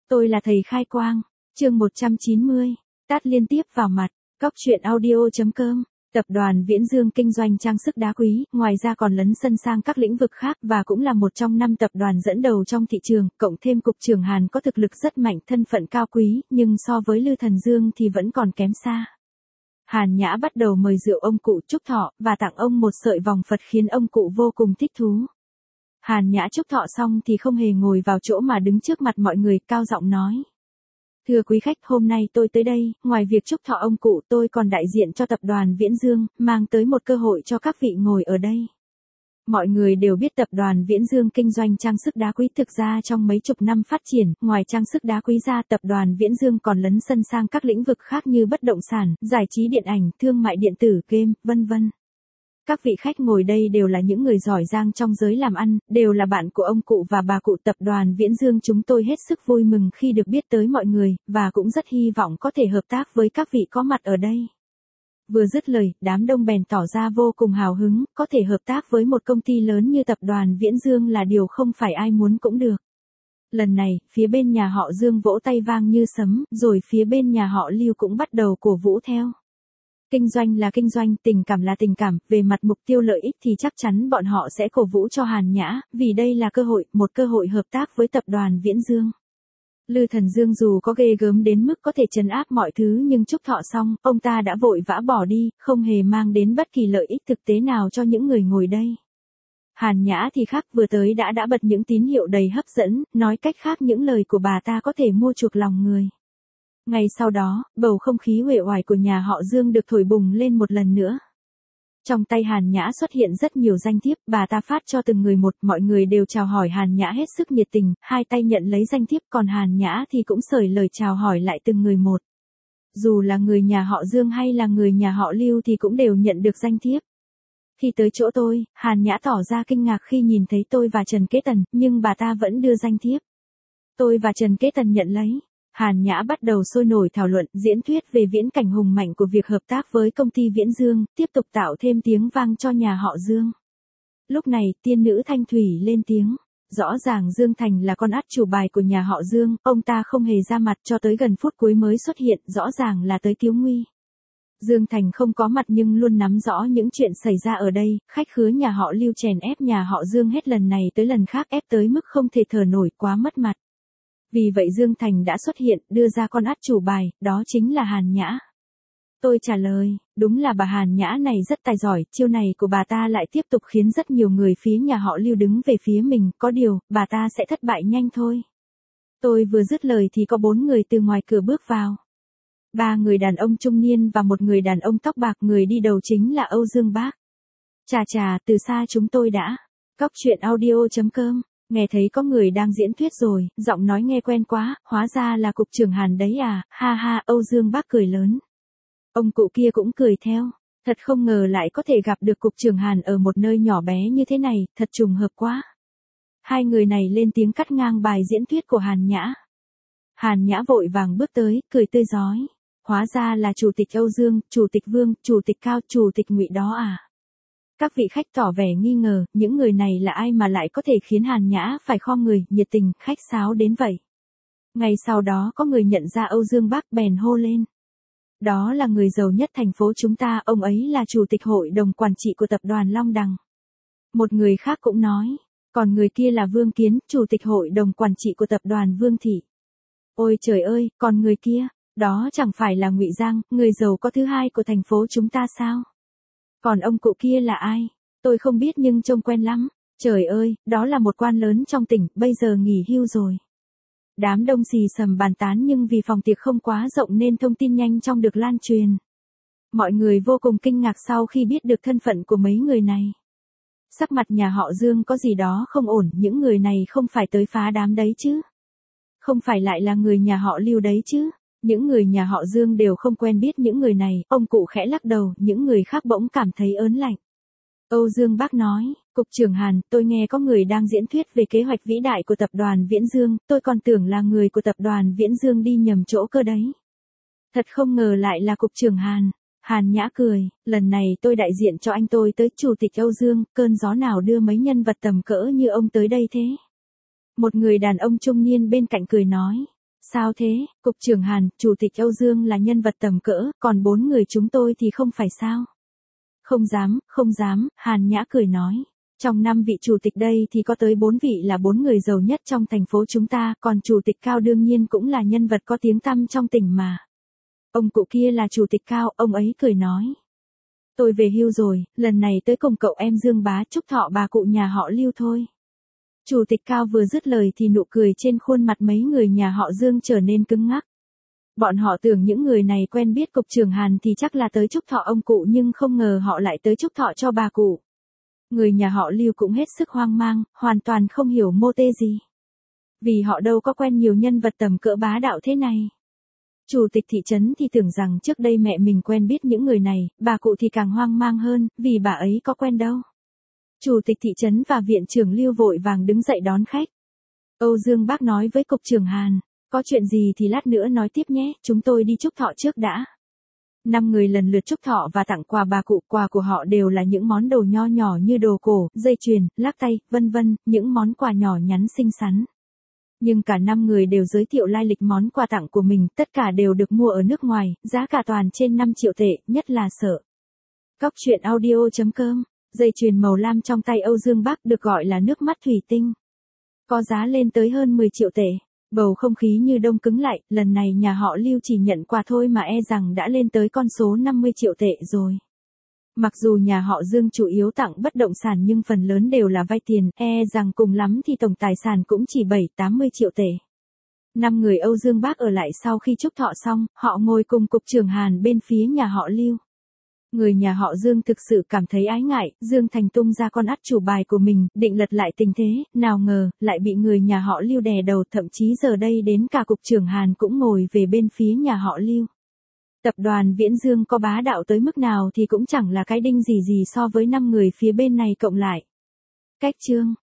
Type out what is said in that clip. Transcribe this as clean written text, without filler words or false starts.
Tôi là thầy khai quang. Chương 190. Tát liên tiếp vào mặt. Cóc truyện audio.com. Tập đoàn Viễn Dương kinh doanh trang sức đá quý, ngoài ra còn lấn sân sang các lĩnh vực khác và cũng là một trong 5 tập đoàn dẫn đầu trong thị trường, cộng thêm cục trưởng Hàn có thực lực rất mạnh, thân phận cao quý, nhưng so với Lư Thần Dương thì vẫn còn kém xa. Hàn Nhã bắt đầu mời rượu ông cụ chúc thọ và tặng ông một sợi vòng Phật khiến ông cụ vô cùng thích thú. Hàn Nhã chúc thọ xong thì không hề ngồi vào chỗ mà đứng trước mặt mọi người, cao giọng nói: "Thưa quý khách, hôm nay tôi tới đây, ngoài việc chúc thọ ông cụ, tôi còn đại diện cho tập đoàn Viễn Dương, mang tới một cơ hội cho các vị ngồi ở đây." Mọi người đều biết tập đoàn Viễn Dương kinh doanh trang sức đá quý, thực ra trong mấy chục năm phát triển, ngoài trang sức đá quý ra, tập đoàn Viễn Dương còn lấn sân sang các lĩnh vực khác như bất động sản, giải trí điện ảnh, thương mại điện tử, game, vân vân. Các vị khách ngồi đây đều là những người giỏi giang trong giới làm ăn, đều là bạn của ông cụ và bà cụ tập đoàn Viễn Dương. Chúng tôi hết sức vui mừng khi được biết tới mọi người, và cũng rất hy vọng có thể hợp tác với các vị có mặt ở đây. Vừa dứt lời, đám đông bèn tỏ ra vô cùng hào hứng, có thể hợp tác với một công ty lớn như tập đoàn Viễn Dương là điều không phải ai muốn cũng được. Lần này, phía bên nhà họ Dương vỗ tay vang như sấm, rồi phía bên nhà họ Lưu cũng bắt đầu cổ vũ theo. Kinh doanh là kinh doanh, tình cảm là tình cảm, về mặt mục tiêu lợi ích thì chắc chắn bọn họ sẽ cổ vũ cho Hàn Nhã, vì đây là cơ hội, một cơ hội hợp tác với tập đoàn Viễn Dương. Lư Thần Dương dù có ghê gớm đến mức có thể trấn áp mọi thứ nhưng chúc thọ xong, ông ta đã vội vã bỏ đi, không hề mang đến bất kỳ lợi ích thực tế nào cho những người ngồi đây. Hàn Nhã thì khác, vừa tới đã bật những tín hiệu đầy hấp dẫn, nói cách khác những lời của bà ta có thể mua chuộc lòng người. Ngay sau đó, bầu không khí uể oải của nhà họ Dương được thổi bùng lên một lần nữa. Trong tay Hàn Nhã xuất hiện rất nhiều danh thiếp, bà ta phát cho từng người một, mọi người đều chào hỏi Hàn Nhã hết sức nhiệt tình, hai tay nhận lấy danh thiếp, còn Hàn Nhã thì cũng xởi lời chào hỏi lại từng người một. Dù là người nhà họ Dương hay là người nhà họ Lưu thì cũng đều nhận được danh thiếp. Khi tới chỗ tôi, Hàn Nhã tỏ ra kinh ngạc khi nhìn thấy tôi và Trần Kế Tần, nhưng bà ta vẫn đưa danh thiếp. Tôi và Trần Kế Tần nhận lấy. Hàn Nhã bắt đầu sôi nổi thảo luận, diễn thuyết về viễn cảnh hùng mạnh của việc hợp tác với công ty Viễn Dương, tiếp tục tạo thêm tiếng vang cho nhà họ Dương. Lúc này, tiên nữ Thanh Thủy lên tiếng. Rõ ràng Dương Thành là con át chủ bài của nhà họ Dương, ông ta không hề ra mặt cho tới gần phút cuối mới xuất hiện, rõ ràng là tới cứu nguy. Dương Thành không có mặt nhưng luôn nắm rõ những chuyện xảy ra ở đây, khách khứa nhà họ Lưu chèn ép nhà họ Dương hết lần này tới lần khác, ép tới mức không thể thở nổi, quá mất mặt. Vì vậy Dương Thành đã xuất hiện, đưa ra con át chủ bài, đó chính là Hàn Nhã. Tôi trả lời, đúng là bà Hàn Nhã này rất tài giỏi, chiêu này của bà ta lại tiếp tục khiến rất nhiều người phía nhà họ Lưu đứng về phía mình, có điều, bà ta sẽ thất bại nhanh thôi. Tôi vừa dứt lời thì có 4 người từ ngoài cửa bước vào. 3 người đàn ông trung niên và một người đàn ông tóc bạc, người đi đầu chính là Âu Dương Bác. Chà, từ xa chúng tôi đã. Cóc truyện audio.com. Nghe thấy có người đang diễn thuyết rồi, giọng nói nghe quen quá, hóa ra là cục trưởng Hàn đấy à, ha ha, Âu Dương Bác cười lớn. Ông cụ kia cũng cười theo, thật không ngờ lại có thể gặp được cục trưởng Hàn ở một nơi nhỏ bé như thế này, thật trùng hợp quá. Hai người này lên tiếng cắt ngang bài diễn thuyết của Hàn Nhã. Hàn Nhã vội vàng bước tới, cười tươi rói. Hóa ra là Chủ tịch Âu Dương, Chủ tịch Vương, Chủ tịch Cao, Chủ tịch Ngụy đó à. Các vị khách tỏ vẻ nghi ngờ, những người này là ai mà lại có thể khiến Hàn Nhã phải khom người, nhiệt tình, khách sáo đến vậy. Ngay sau đó có người nhận ra Âu Dương Bác bèn hô lên. Đó là người giàu nhất thành phố chúng ta, ông ấy là Chủ tịch Hội đồng Quản trị của tập đoàn Long Đằng. Một người khác cũng nói, còn người kia là Vương Kiến, Chủ tịch Hội đồng Quản trị của tập đoàn Vương Thị. Ôi trời ơi, còn người kia, đó chẳng phải là Ngụy Giang, người giàu có thứ hai của thành phố chúng ta sao? Còn ông cụ kia là ai? Tôi không biết nhưng trông quen lắm. Trời ơi, đó là một quan lớn trong tỉnh, bây giờ nghỉ hưu rồi. Đám đông xì xầm bàn tán nhưng vì phòng tiệc không quá rộng nên thông tin nhanh chóng được lan truyền. Mọi người vô cùng kinh ngạc sau khi biết được thân phận của mấy người này. Sắc mặt nhà họ Dương có gì đó không ổn, những người này không phải tới phá đám đấy chứ? Không phải lại là người nhà họ Lưu đấy chứ? Những người nhà họ Dương đều không quen biết những người này, ông cụ khẽ lắc đầu, những người khác bỗng cảm thấy ớn lạnh. Âu Dương Bác nói, cục trưởng Hàn, tôi nghe có người đang diễn thuyết về kế hoạch vĩ đại của tập đoàn Viễn Dương, tôi còn tưởng là người của tập đoàn Viễn Dương đi nhầm chỗ cơ đấy. Thật không ngờ lại là cục trưởng Hàn. Hàn Nhã cười, lần này tôi đại diện cho anh tôi tới Chủ tịch Âu Dương, cơn gió nào đưa mấy nhân vật tầm cỡ như ông tới đây thế? Một người đàn ông trung niên bên cạnh cười nói. Sao thế, Cục trưởng Hàn, Chủ tịch Âu Dương là nhân vật tầm cỡ, còn 4 người chúng tôi thì không phải sao? Không dám, Hàn Nhã cười nói. Trong 5 vị chủ tịch đây thì có tới 4 vị là 4 người giàu nhất trong thành phố chúng ta, còn Chủ tịch Cao đương nhiên cũng là nhân vật có tiếng tăm trong tỉnh mà. Ông cụ kia là Chủ tịch Cao, ông ấy cười nói. Tôi về hưu rồi, lần này tới cùng cậu em Dương bá chúc thọ bà cụ nhà họ Lưu thôi. Chủ tịch Cao vừa dứt lời thì nụ cười trên khuôn mặt mấy người nhà họ Dương trở nên cứng ngắc. Bọn họ tưởng những người này quen biết Cục trưởng Hàn thì chắc là tới chúc thọ ông cụ nhưng không ngờ họ lại tới chúc thọ cho bà cụ. Người nhà họ Lưu cũng hết sức hoang mang, hoàn toàn không hiểu mô tê gì. Vì họ đâu có quen nhiều nhân vật tầm cỡ bá đạo thế này. Chủ tịch thị trấn thì tưởng rằng trước đây mẹ mình quen biết những người này, bà cụ thì càng hoang mang hơn, vì bà ấy có quen đâu. Chủ tịch thị trấn và viện trưởng Lưu vội vàng đứng dậy đón khách. Âu Dương bác nói với Cục trưởng Hàn, có chuyện gì thì lát nữa nói tiếp nhé, chúng tôi đi chúc thọ trước đã. 5 người lần lượt chúc thọ và tặng quà bà cụ, quà của họ đều là những món đồ nho nhỏ như đồ cổ, dây chuyền, lắc tay, vân vân, những món quà nhỏ nhắn xinh xắn. Nhưng cả 5 người đều giới thiệu lai lịch món quà tặng của mình, tất cả đều được mua ở nước ngoài, giá cả toàn trên 5 triệu tệ, nhất là sợ. Cóc truyện audio.com, dây chuyền màu lam trong tay Âu Dương Bắc được gọi là nước mắt thủy tinh. Có giá lên tới hơn 10 triệu tệ. Bầu không khí như đông cứng lại, lần này nhà họ Lưu chỉ nhận quà thôi mà e rằng đã lên tới con số 50 triệu tệ rồi. Mặc dù nhà họ Dương chủ yếu tặng bất động sản nhưng phần lớn đều là vay tiền, e rằng cùng lắm thì tổng tài sản cũng chỉ 7-80 triệu tệ. 5 người Âu Dương Bác ở lại sau khi chúc thọ xong, họ ngồi cùng Cục trưởng Hàn bên phía nhà họ Lưu. Người nhà họ Dương thực sự cảm thấy ái ngại, Dương Thành tung ra con át chủ bài của mình, định lật lại tình thế, nào ngờ, lại bị người nhà họ Lưu đè đầu, thậm chí giờ đây đến cả Cục trưởng Hàn cũng ngồi về bên phía nhà họ Lưu. Tập đoàn Viễn Dương có bá đạo tới mức nào thì cũng chẳng là cái đinh gì gì so với 5 người phía bên này cộng lại. Cách chương